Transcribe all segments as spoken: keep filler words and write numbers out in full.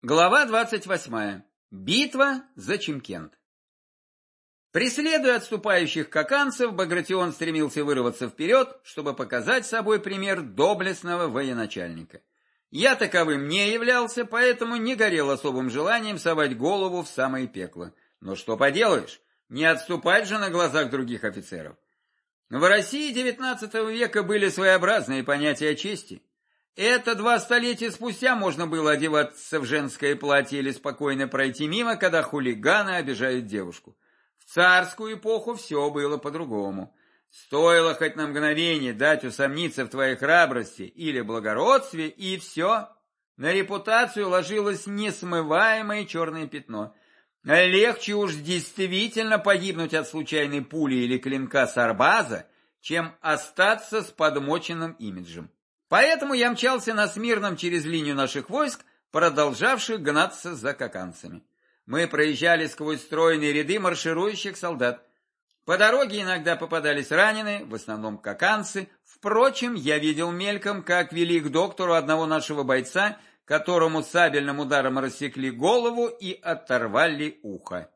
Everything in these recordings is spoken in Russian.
Глава двадцать восьмая. Битва за Чимкент. Преследуя отступающих каканцев, Багратион стремился вырваться вперед, чтобы показать собой пример доблестного военачальника. Я таковым не являлся, поэтому не горел особым желанием совать голову в самое пекло. Но что поделаешь, не отступать же на глазах других офицеров. В России девятнадцатого века были своеобразные понятия чести. Это два столетия спустя можно было одеваться в женское платье или спокойно пройти мимо, когда хулиганы обижают девушку. В царскую эпоху все было по-другому. Стоило хоть на мгновение дать усомниться в твоей храбрости или благородстве, и все. На репутацию ложилось несмываемое черное пятно. Легче уж действительно погибнуть от случайной пули или клинка сарбаза, чем остаться с подмоченным имиджем. Поэтому я мчался на Смирном через линию наших войск, продолжавших гнаться за каканцами. Мы проезжали сквозь стройные ряды марширующих солдат. По дороге иногда попадались раненые, в основном каканцы. Впрочем, я видел мельком, как вели к доктору одного нашего бойца, которому сабельным ударом рассекли голову и оторвали ухо.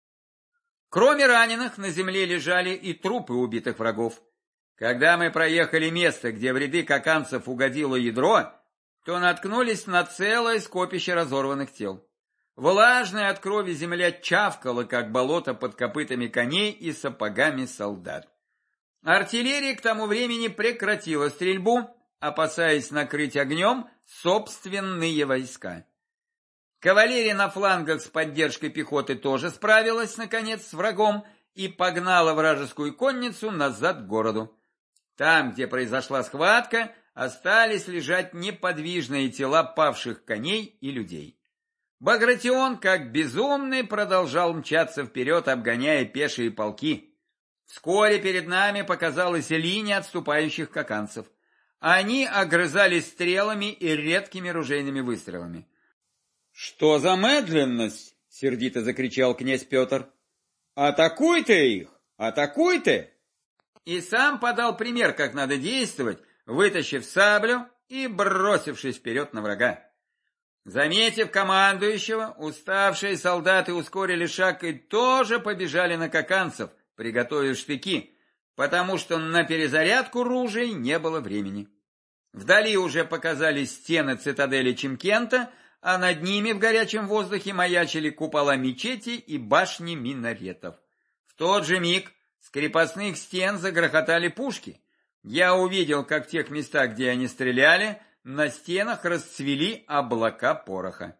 Кроме раненых, на земле лежали и трупы убитых врагов. Когда мы проехали место, где в ряды каканцев угодило ядро, то наткнулись на целое скопище разорванных тел. Влажная от крови земля чавкала, как болото под копытами коней и сапогами солдат. Артиллерия к тому времени прекратила стрельбу, опасаясь накрыть огнем собственные войска. Кавалерия на флангах с поддержкой пехоты тоже справилась, наконец, с врагом и погнала вражескую конницу назад к городу. Там, где произошла схватка, остались лежать неподвижные тела павших коней и людей. Багратион, как безумный, продолжал мчаться вперед, обгоняя пешие полки. Вскоре перед нами показалась линия отступающих каканцев. Они огрызались стрелами и редкими ружейными выстрелами. — Что за медленность? — сердито закричал князь Петр. — Атакуй ты их! Атакуй ты! И сам подал пример, как надо действовать, вытащив саблю и бросившись вперед на врага. Заметив командующего, уставшие солдаты ускорили шаг и тоже побежали на каканцев, приготовив штыки, потому что на перезарядку ружей не было времени. Вдали уже показались стены цитадели Чимкента, а над ними в горячем воздухе маячили купола мечети и башни минаретов. В тот же миг с крепостных стен загрохотали пушки. Я увидел, как в тех местах, где они стреляли, на стенах расцвели облака пороха.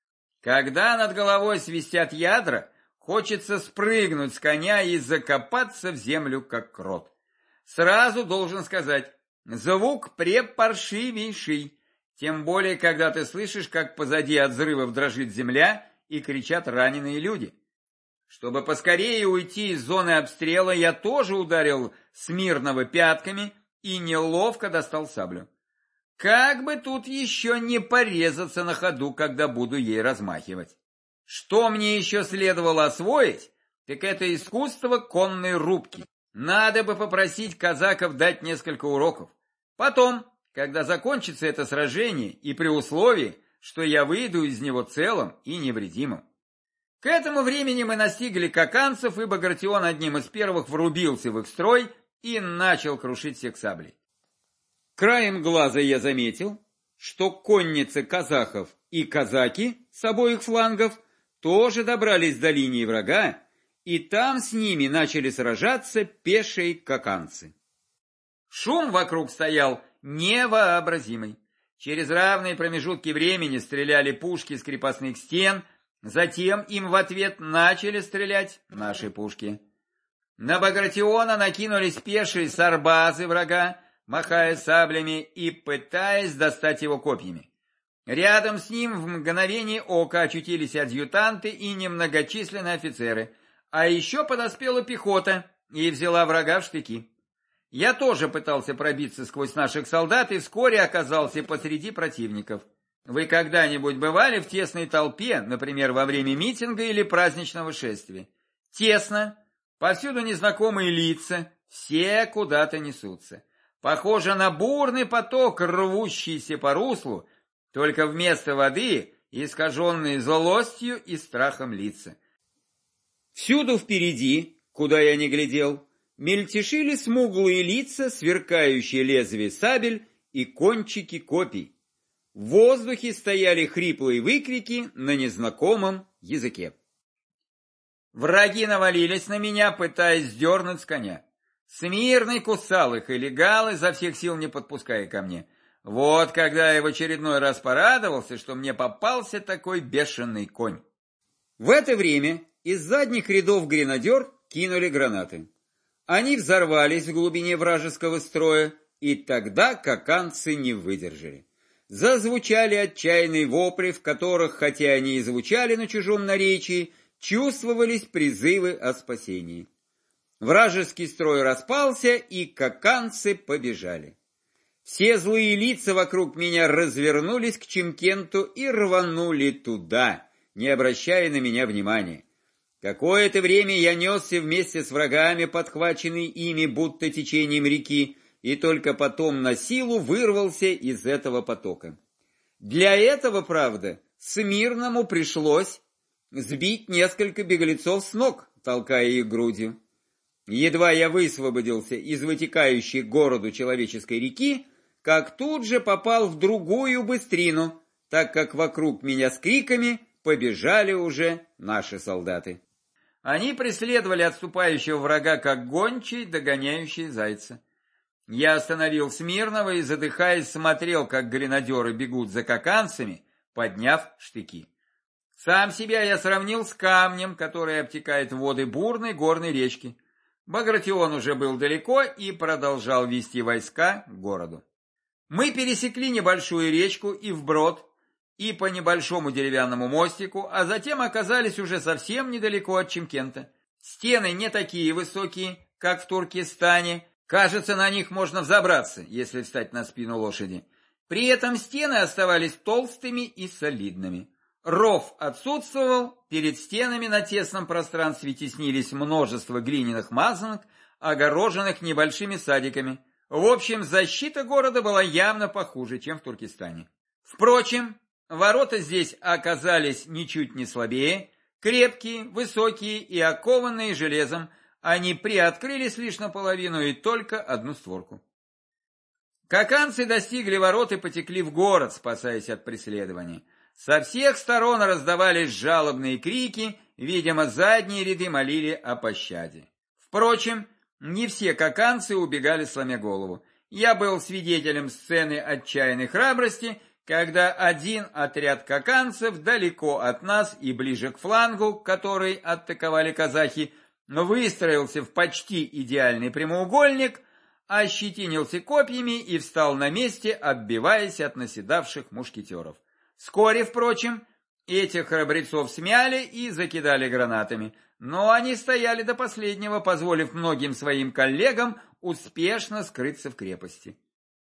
Когда над головой свистят ядра, хочется спрыгнуть с коня и закопаться в землю, как крот. Сразу должен сказать, звук препаршивейший, тем более, когда ты слышишь, как позади от взрывов дрожит земля и кричат раненые люди. Чтобы поскорее уйти из зоны обстрела, я тоже ударил Смирного пятками и неловко достал саблю. Как бы тут еще не порезаться на ходу, когда буду ей размахивать. Что мне еще следовало освоить, так это искусство конной рубки. Надо бы попросить казаков дать несколько уроков. Потом, когда закончится это сражение, и при условии, что я выйду из него целым и невредимым. К этому времени мы настигли каканцев, и Багратион одним из первых врубился в их строй и начал крушить всех саблей. Краем глаза я заметил, что конницы казахов и казаки с обоих флангов тоже добрались до линии врага, и там с ними начали сражаться пешие каканцы. Шум вокруг стоял невообразимый. Через равные промежутки времени стреляли пушки с крепостных стен, затем им в ответ начали стрелять наши пушки. На Багратиона накинулись пешие сарбазы врага, махая саблями и пытаясь достать его копьями. Рядом с ним в мгновение ока очутились адъютанты и немногочисленные офицеры, а еще подоспела пехота и взяла врага в штыки. Я тоже пытался пробиться сквозь наших солдат и вскоре оказался посреди противников. Вы когда-нибудь бывали в тесной толпе, например, во время митинга или праздничного шествия? Тесно, повсюду незнакомые лица, все куда-то несутся. Похоже на бурный поток, рвущийся по руслу, только вместо воды искаженные злостью и страхом лица. Всюду впереди, куда я ни глядел, мельтешили смуглые лица, сверкающие лезвия сабель и кончики копий. В воздухе стояли хриплые выкрики на незнакомом языке. Враги навалились на меня, пытаясь сдернуть с коня. Смирный кусал их и легал, изо всех сил не подпуская ко мне. Вот когда я в очередной раз порадовался, что мне попался такой бешеный конь. В это время из задних рядов гренадер кинули гранаты. Они взорвались в глубине вражеского строя, и тогда каканцы не выдержали. Зазвучали отчаянные вопли, в которых, хотя они и звучали на чужом наречии, чувствовались призывы о спасении. Вражеский строй распался, и каканцы побежали. Все злые лица вокруг меня развернулись к Чимкенту и рванули туда, не обращая на меня внимания. Какое-то время я несся вместе с врагами, подхваченный ими будто течением реки, и только потом на силу вырвался из этого потока. Для этого, правда, Смирному пришлось сбить несколько беглецов с ног, толкая их грудью. Едва я высвободился из вытекающей к городу человеческой реки, как тут же попал в другую быстрину, так как вокруг меня с криками побежали уже наши солдаты. Они преследовали отступающего врага, как гончий, догоняющий зайца. Я остановил Смирного и, задыхаясь, смотрел, как гренадеры бегут за каканцами, подняв штыки. Сам себя я сравнил с камнем, который обтекает воды бурной горной речки. Багратион уже был далеко и продолжал вести войска к городу. Мы пересекли небольшую речку и вброд, и по небольшому деревянному мостику, а затем оказались уже совсем недалеко от Чимкента. Стены не такие высокие, как в Туркестане. Кажется, на них можно взобраться, если встать на спину лошади. При этом стены оставались толстыми и солидными. Ров отсутствовал, перед стенами на тесном пространстве теснились множество глиняных мазанок, огороженных небольшими садиками. В общем, защита города была явно похуже, чем в Туркестане. Впрочем, ворота здесь оказались ничуть не слабее, крепкие, высокие и окованные железом. Они приоткрылись лишь наполовину и только одну створку. Каканцы достигли ворот и потекли в город, спасаясь от преследования. Со всех сторон раздавались жалобные крики, видимо, задние ряды молили о пощаде. Впрочем, не все каканцы убегали, сломя голову. Я был свидетелем сцены отчаянной храбрости, когда один отряд каканцев далеко от нас и ближе к флангу, который атаковали казахи, выстроился в почти идеальный прямоугольник, ощетинился копьями и встал на месте, отбиваясь от наседавших мушкетеров. Вскоре, впрочем, этих храбрецов смяли и закидали гранатами, но они стояли до последнего, позволив многим своим коллегам успешно скрыться в крепости.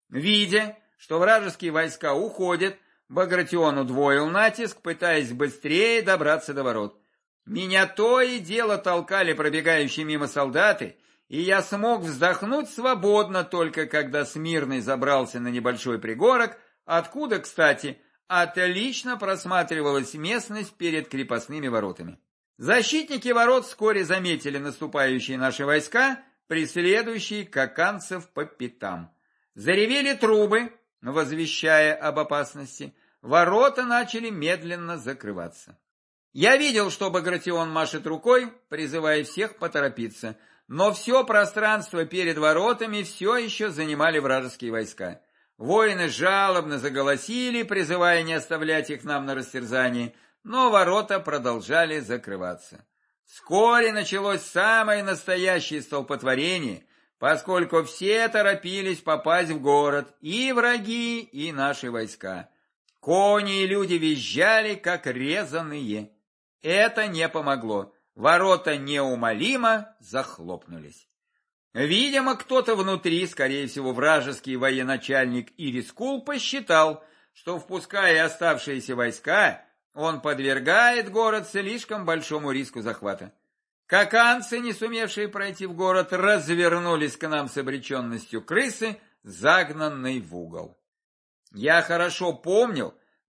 Видя, что вражеские войска уходят, Багратион удвоил натиск, пытаясь быстрее добраться до ворот. Меня то и дело толкали пробегающие мимо солдаты, и я смог вздохнуть свободно только когда Смирный забрался на небольшой пригорок, откуда, кстати, отлично просматривалась местность перед крепостными воротами. Защитники ворот вскоре заметили наступающие наши войска, преследующие каканцев по пятам. Заревели трубы, возвещая об опасности. Ворота начали медленно закрываться. Я видел, что Багратион машет рукой, призывая всех поторопиться, но все пространство перед воротами все еще занимали вражеские войска. Воины жалобно заголосили, призывая не оставлять их нам на растерзание, но ворота продолжали закрываться. Вскоре началось самое настоящее столпотворение, поскольку все торопились попасть в город, и враги, и наши войска. Кони и люди визжали, как резаные. Это не помогло. Ворота неумолимо захлопнулись. Видимо, кто-то внутри, скорее всего, вражеский военачальник Ирискул, посчитал, что, впуская оставшиеся войска, он подвергает город слишком большому риску захвата. Каканцы, не сумевшие пройти в город, развернулись к нам с обреченностью крысы, загнанной в угол. Я хорошо помнил,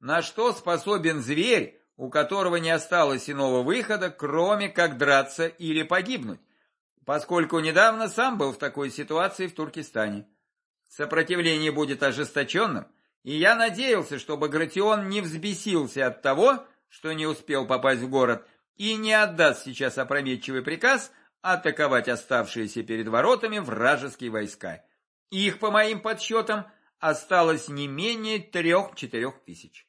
на что способен зверь, у которого не осталось иного выхода, кроме как драться или погибнуть, поскольку недавно сам был в такой ситуации в Туркестане. Сопротивление будет ожесточенным, и я надеялся, что Багратион не взбесился от того, что не успел попасть в город, и не отдаст сейчас опрометчивый приказ атаковать оставшиеся перед воротами вражеские войска. Их, по моим подсчетам, осталось не менее трех-четырех тысяч.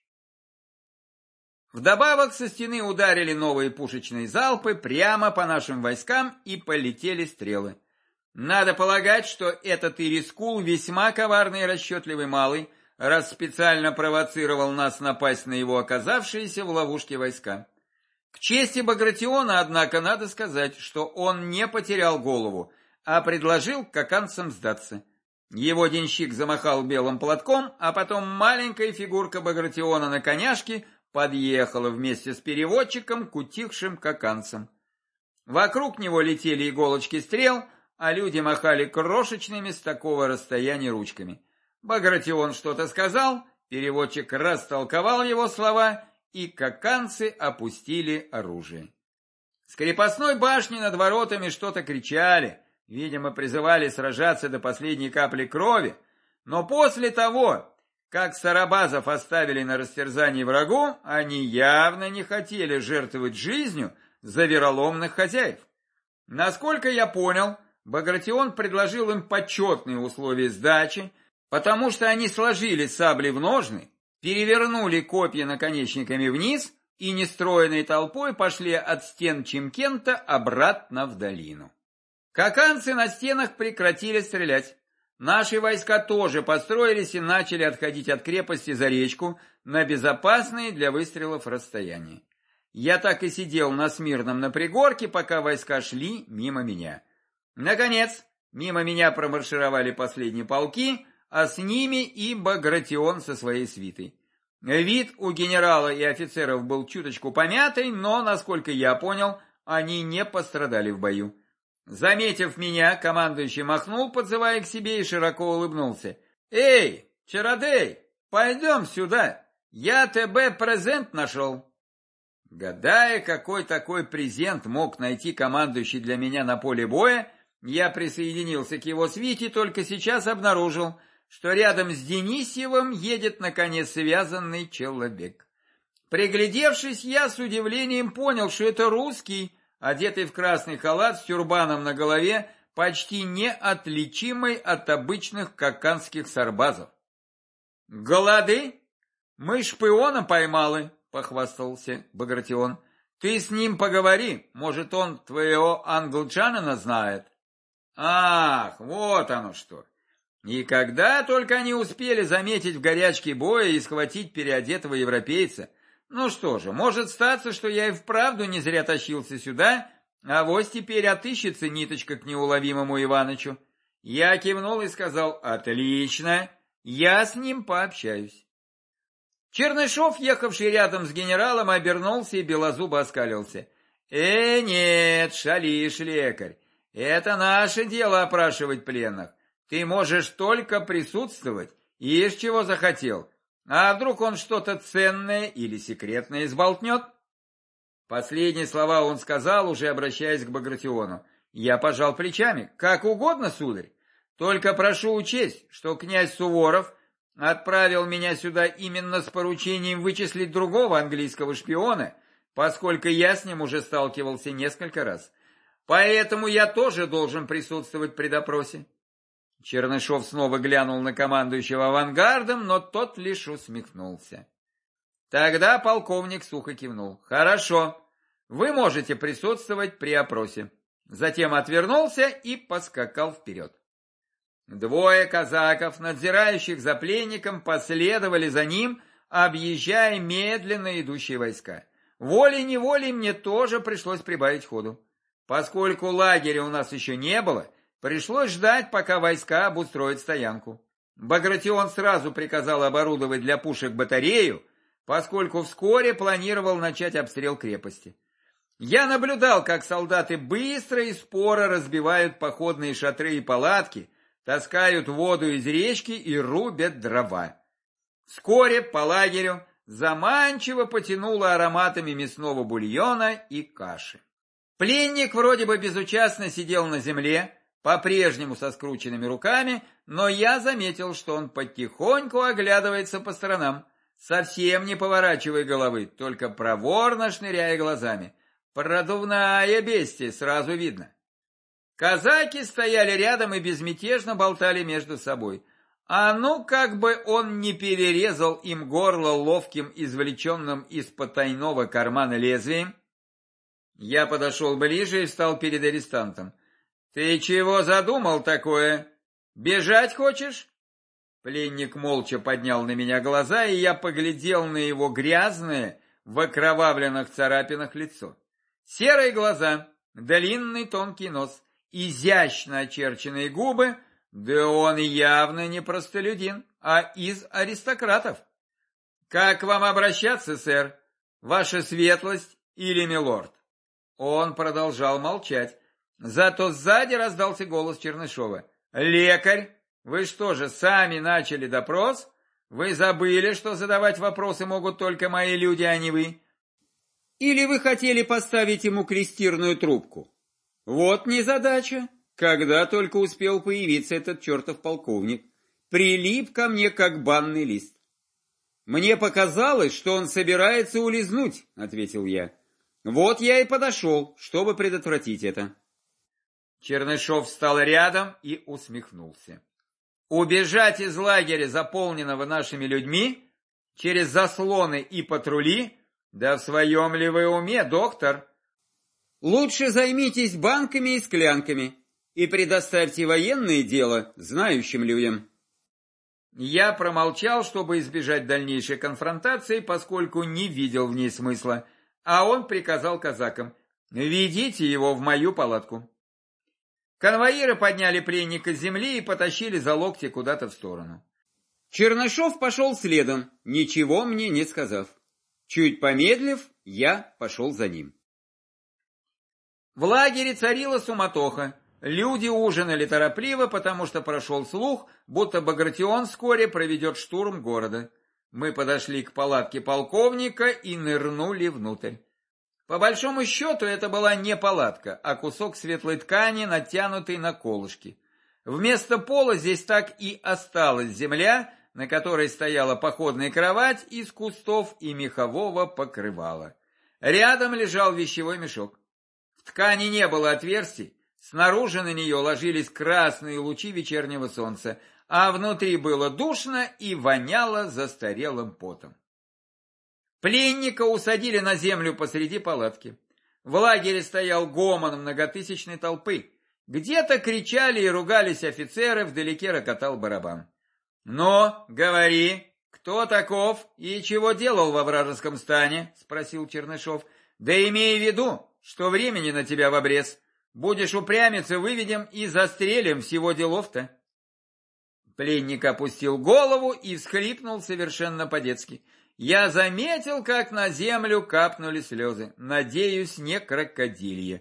Вдобавок со стены ударили новые пушечные залпы прямо по нашим войскам и полетели стрелы. Надо полагать, что этот Ирискул весьма коварный и расчетливый малый, раз специально провоцировал нас напасть на его оказавшиеся в ловушке войска. К чести Багратиона, однако, надо сказать, что он не потерял голову, а предложил каканцам сдаться. Его денщик замахал белым платком, а потом маленькая фигурка Багратиона на коняшке подъехала вместе с переводчиком к утихшим каканцам. Вокруг него летели иголочки стрел, а люди махали крошечными с такого расстояния ручками. Багратион что-то сказал, переводчик растолковал его слова, и каканцы опустили оружие. С крепостной башни над воротами что-то кричали, видимо, призывали сражаться до последней капли крови, но после того, как сарабазов оставили на растерзании врагу, они явно не хотели жертвовать жизнью за вероломных хозяев. Насколько я понял, Багратион предложил им почетные условия сдачи, потому что они сложили сабли в ножны, перевернули копья наконечниками вниз и нестроенной толпой пошли от стен Чимкента обратно в долину. Каканцы на стенах прекратили стрелять. Наши войска тоже построились и начали отходить от крепости за речку на безопасные для выстрелов расстояния. Я так и сидел на Смирном на пригорке, пока войска шли мимо меня. Наконец, мимо меня промаршировали последние полки, а с ними и Багратион со своей свитой. Вид у генерала и офицеров был чуточку помятый, но, насколько я понял, они не пострадали в бою. Заметив меня, командующий махнул, подзывая к себе, и широко улыбнулся. «Эй, Чародей, пойдем сюда, я тебе презент нашел». Гадая, какой такой презент мог найти командующий для меня на поле боя, я присоединился к его свите, только сейчас обнаружил, что рядом с Денисьевым едет, наконец, связанный человек. Приглядевшись, я с удивлением понял, что это русский, одетый в красный халат с тюрбаном на голове, почти неотличимый от обычных каканских сарбазов. «Голоды? Мы шпиона поймали», — похвастался Багратион. «Ты с ним поговори, может, он твоего англичанина знает». «Ах, вот оно что!» И когда только они успели заметить в горячке боя и схватить переодетого европейца. Ну что же, может статься, что я и вправду не зря тащился сюда, а вось теперь отыщется ниточка к неуловимому Иванычу. Я кивнул и сказал: «Отлично, я с ним пообщаюсь». Чернышов, ехавший рядом с генералом, обернулся и белозубо оскалился. «Э, нет, шалишь, лекарь, это наше дело опрашивать пленных. Ты можешь только присутствовать, ишь чего захотел. А вдруг он что-то ценное или секретное сболтнет?» Последние слова он сказал, уже обращаясь к Багратиону. Я пожал плечами. «Как угодно, сударь. Только прошу учесть, что князь Суворов отправил меня сюда именно с поручением вычислить другого английского шпиона, поскольку я с ним уже сталкивался несколько раз. Поэтому я тоже должен присутствовать при допросе». Чернышов снова глянул на командующего авангардом, но тот лишь усмехнулся. Тогда полковник сухо кивнул. «Хорошо, вы можете присутствовать при опросе». Затем отвернулся и поскакал вперед. Двое казаков, надзирающих за пленником, последовали за ним, объезжая медленно идущие войска. Волей-неволей мне тоже пришлось прибавить ходу. Поскольку лагеря у нас еще не было, пришлось ждать, пока войска обустроят стоянку. Багратион сразу приказал оборудовать для пушек батарею, поскольку вскоре планировал начать обстрел крепости. Я наблюдал, как солдаты быстро и споро разбивают походные шатры и палатки, таскают воду из речки и рубят дрова. Вскоре по лагерю заманчиво потянуло ароматами мясного бульона и каши. Пленник вроде бы безучастно сидел на земле, по-прежнему со скрученными руками, но я заметил, что он потихоньку оглядывается по сторонам, совсем не поворачивая головы, только проворно шныряя глазами. Продувная бестия, сразу видно. Казаки стояли рядом и безмятежно болтали между собой. А ну, как бы он не перерезал им горло ловким, извлеченным из потайного кармана лезвием. Я подошел ближе и встал перед арестантом. «Ты чего задумал такое? Бежать хочешь?» Пленник молча поднял на меня глаза, и я поглядел на его грязное, в окровавленных царапинах лицо. Серые глаза, длинный тонкий нос, изящно очерченные губы, да он явно не простолюдин, а из аристократов. «Как вам обращаться, сэр? Ваша светлость или милорд?» Он продолжал молчать. Зато сзади раздался голос Чернышова. «Лекарь, вы что же, сами начали допрос? Вы забыли, что задавать вопросы могут только мои люди, а не вы? Или вы хотели поставить ему крестирную трубку? Вот незадача. Когда только успел появиться этот чертов полковник, прилип ко мне, как банный лист. Мне показалось, что он собирается улизнуть», — ответил я. «Вот я и подошел, чтобы предотвратить это». Чернышов встал рядом и усмехнулся. «Убежать из лагеря, заполненного нашими людьми, через заслоны и патрули? Да в своем ли вы уме, доктор? Лучше займитесь банками и склянками и предоставьте военное дело знающим людям». Я промолчал, чтобы избежать дальнейшей конфронтации, поскольку не видел в ней смысла, а он приказал казакам: «Ведите его в мою палатку». Конвоиры подняли пленника с земли и потащили за локти куда-то в сторону. Чернышов пошел следом, ничего мне не сказав. Чуть помедлив, я пошел за ним. В лагере царила суматоха. Люди ужинали торопливо, потому что прошел слух, будто Багратион вскоре проведет штурм города. Мы подошли к палатке полковника и нырнули внутрь. По большому счету это была не палатка, а кусок светлой ткани, натянутый на колышки. Вместо пола здесь так и осталась земля, на которой стояла походная кровать из кустов и мехового покрывала. Рядом лежал вещевой мешок. В ткани не было отверстий, снаружи на нее ложились красные лучи вечернего солнца, а внутри было душно и воняло застарелым потом. Пленника усадили на землю посреди палатки. В лагере стоял гомон многотысячной толпы. Где-то кричали и ругались офицеры, вдалеке рокотал барабан. «Ну, говори, кто таков и чего делал во вражеском стане?» — спросил Чернышов. «Да имей в виду, что времени на тебя в обрез. Будешь упрямиться, выведем и застрелим, всего делов-то». Пленник опустил голову и всхлипнул совершенно по-детски. Я заметил, как на землю капнули слезы. Надеюсь, не крокодилье.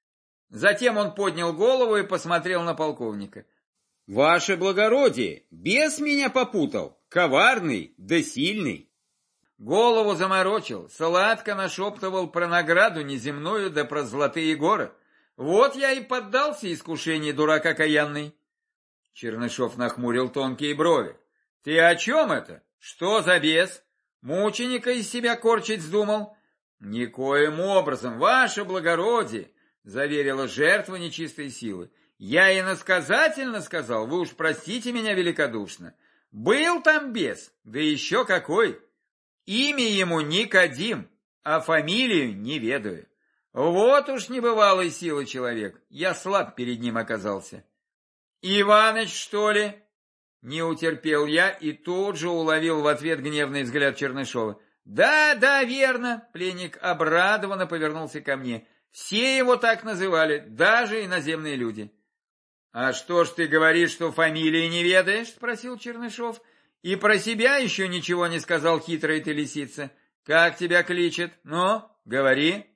Затем он поднял голову и посмотрел на полковника. «Ваше благородие, бес меня попутал, коварный да сильный». Голову заморочил, сладко нашептывал про награду неземную да про золотые горы. Вот я и поддался искушению, дурак окаянный. Чернышов нахмурил тонкие брови. «Ты о чем это? Что за бес? Мученика из себя корчить вздумал?» «Никоим образом, ваше благородие», — заверила жертва нечистой силы. «Я иносказательно сказал, вы уж простите меня великодушно. Был там бес, да еще какой. Имя ему Никодим, а фамилию не ведаю. Вот уж небывалой силы человек, я слаб перед ним оказался». «Иваныч, что ли?» Не утерпел я и тут же уловил в ответ гневный взгляд Чернышова. «Да, да, верно», — пленник обрадованно повернулся ко мне. «Все его так называли, даже иноземные люди». «А что ж ты говоришь, что фамилии не ведаешь?» — спросил Чернышов. «И про себя еще ничего не сказал, хитрая ты лисица. Как тебя кличет? Ну, говори».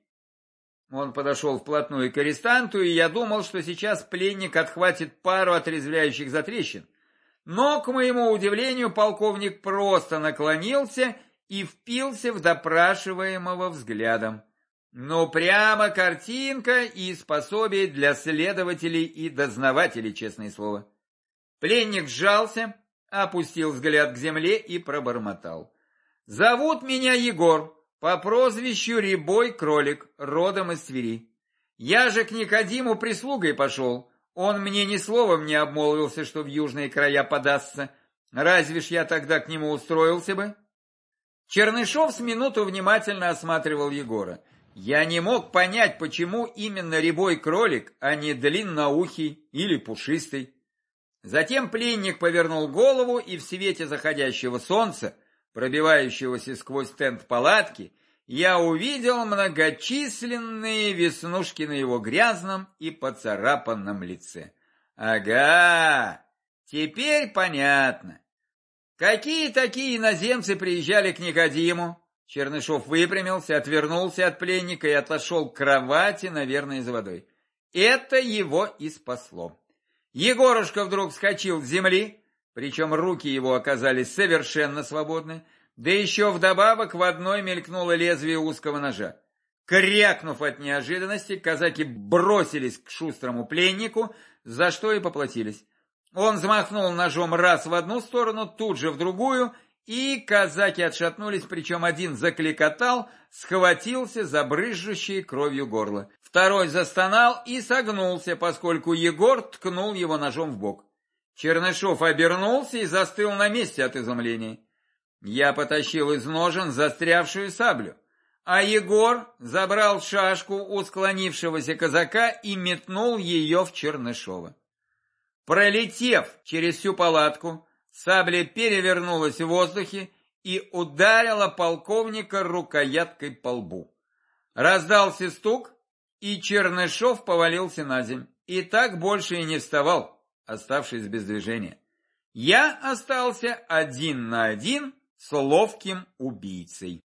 Он подошел вплотную к арестанту, и я думал, что сейчас пленник отхватит пару отрезвляющих затрещин. Но, к моему удивлению, полковник просто наклонился и впился в допрашиваемого взглядом. Ну, прямо картинка и пособие для следователей и дознавателей, честное слово. Пленник сжался, опустил взгляд к земле и пробормотал. «Зовут меня Егор, по прозвищу Рябой Кролик, родом из Твери. Я же к Никодиму прислугой пошел, он мне ни словом не обмолвился, что в южные края подастся. Разве ж я тогда к нему устроился бы?» Чернышов с минуту внимательно осматривал Егора. Я не мог понять, почему именно Рябой Кролик, а не длинноухий или пушистый. Затем пленник повернул голову, и в свете заходящего солнца, пробивающегося сквозь тент палатки, я увидел многочисленные веснушки на его грязном и поцарапанном лице. Ага, теперь понятно. Какие такие иноземцы приезжали к Никодиму? Чернышов выпрямился, отвернулся от пленника и отошел к кровати, наверное, за водой. Это его и спасло. Егорушка вдруг вскочил с земли, причем руки его оказались совершенно свободны, да еще вдобавок в одной мелькнуло лезвие узкого ножа. Крякнув от неожиданности, казаки бросились к шустрому пленнику, за что и поплатились. Он взмахнул ножом раз в одну сторону, тут же в другую, и казаки отшатнулись, причем один закликотал, схватился за брызжущее кровью горло. Второй застонал и согнулся, поскольку Егор ткнул его ножом в бок. Чернышов обернулся и застыл на месте от изумления. Я потащил из ножен застрявшую саблю, а Егор забрал шашку у склонившегося казака и метнул ее в Чернышова. Пролетев через всю палатку, сабля перевернулась в воздухе и ударила полковника рукояткой по лбу. Раздался стук, и Чернышов повалился на землю, и так больше и не вставал, оставшись без движения. Я остался один на один с ловким убийцей.